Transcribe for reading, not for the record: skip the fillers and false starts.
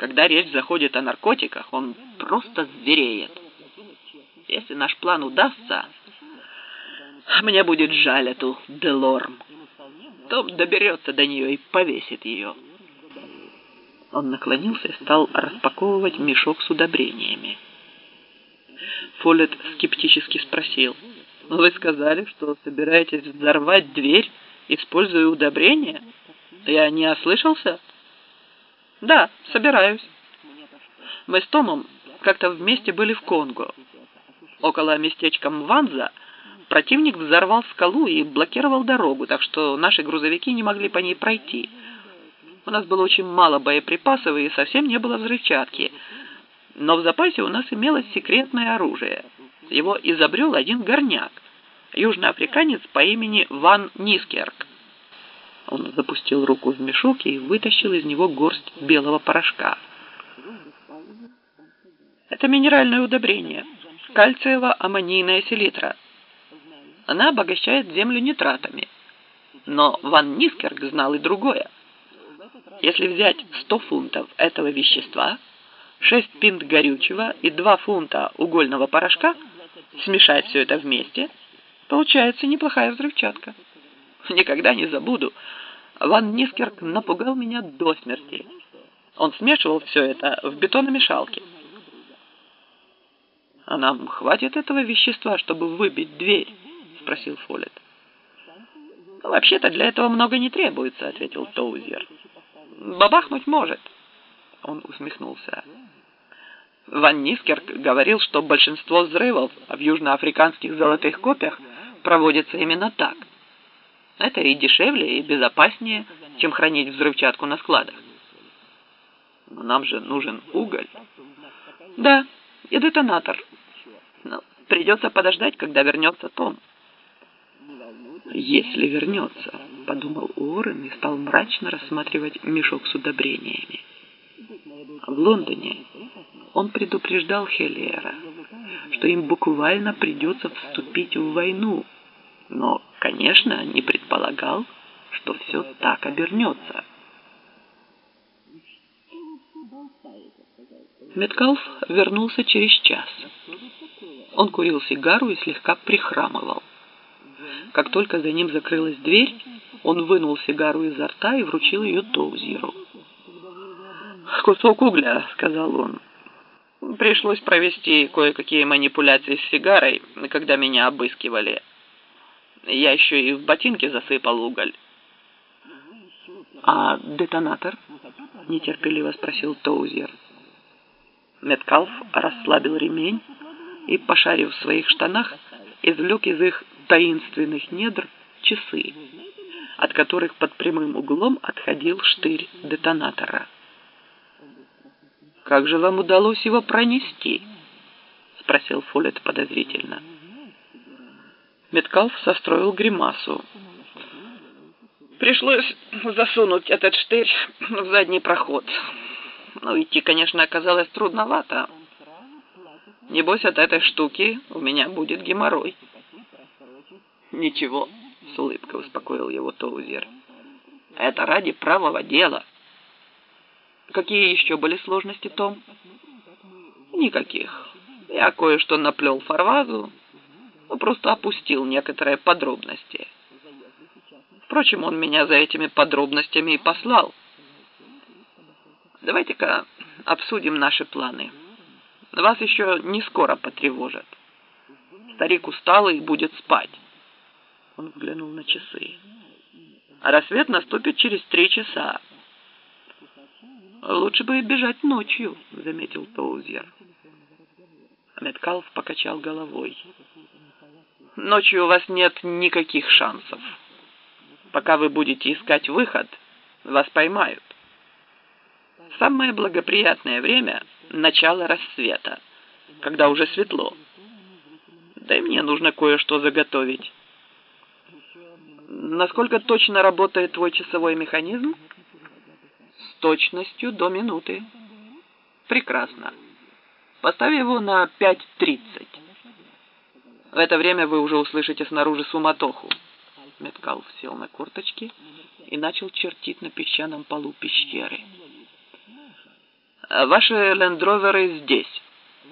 когда речь заходит о наркотиках, он просто звереет. Если наш план удастся, мне будет жаль эту Делорм. Том доберется до нее и повесит ее. Он наклонился и стал распаковывать мешок с удобрениями. Фоллет скептически спросил: «Вы сказали, что собираетесь взорвать дверь, используя удобрения? Я не ослышался?» «Да, собираюсь. Мы с Томом как-то вместе были в Конго. Около местечка Мванза противник взорвал скалу и блокировал дорогу, так что наши грузовики не могли по ней пройти. У нас было очень мало боеприпасов и совсем не было взрывчатки. Но в запасе у нас имелось секретное оружие. Его изобрел один горняк, южноафриканец по имени Ван Нискерк». Он запустил руку в мешок и вытащил из него горсть белого порошка. «Это минеральное удобрение, кальциево-аммонийная селитра. Она обогащает землю нитратами. Но Ван Нискерк знал и другое. Если взять 100 фунтов этого вещества, 6 пинт горючего и 2 фунта угольного порошка, смешать все это вместе, получается неплохая взрывчатка. Никогда не забуду, Ван Нискерк напугал меня до смерти. Он смешивал все это в бетономешалке». «А нам хватит этого вещества, чтобы выбить дверь?» — спросил Фоллет. «Вообще-то для этого много не требуется», — ответил Тоузер. «Бабахнуть может». Он усмехнулся. «Ван Нискерк говорил, что большинство взрывов в южноафриканских золотых копиях проводится именно так. Это и дешевле, и безопаснее, чем хранить взрывчатку на складах». «Но нам же нужен уголь». «Да, и детонатор. Но придется подождать, когда вернется Том». «Если вернется», — подумал Уоррен и стал мрачно рассматривать мешок с удобрениями. В Лондоне он предупреждал Хеллиера, что им буквально придется вступить в войну, но, конечно, не предполагал, что все так обернется. Меткалф вернулся через час. Он курил сигару и слегка прихрамывал. Как только за ним закрылась дверь, он вынул сигару изо рта и вручил ее Тоузеру. «Кусок угля», — сказал он. «Пришлось провести кое-какие манипуляции с сигарой, когда меня обыскивали. Я еще и в ботинке засыпал уголь». «А детонатор?» — нетерпеливо спросил Тоузер. Меткалф расслабил ремень и, пошарив в своих штанах, извлек из их таинственных недр часы, от которых под прямым углом отходил штырь детонатора. «Как же вам удалось его пронести?» — спросил Фоллет подозрительно. Меткалф состроил гримасу. «Пришлось засунуть этот штырь в задний проход. Ну, идти, конечно, оказалось трудновато. Небось, от этой штуки у меня будет геморрой». «Ничего», — с улыбкой успокоил его Тоузер. «Это ради правого дела». «Какие еще были сложности, Том?» «Никаких. Я кое-что наплел Фарвазу, но просто опустил некоторые подробности. Впрочем, он меня за этими подробностями и послал. Давайте-ка обсудим наши планы. Вас еще не скоро потревожат. Старик усталый будет спать». Он взглянул на часы. «А рассвет наступит через 3 часа. «Лучше бы бежать ночью», — заметил Тоузер. Меткалф покачал головой. «Ночью у вас нет никаких шансов. Пока вы будете искать выход, вас поймают. Самое благоприятное время — начало рассвета, когда уже светло. Да и мне нужно кое-что заготовить». «Насколько точно работает твой часовой механизм?» «С точностью до минуты». «Прекрасно. Поставь его на 5:30. В это время вы уже услышите снаружи суматоху». Меткалф сел на корточки и начал чертить на песчаном полу пещеры. Ваши лендроверы здесь.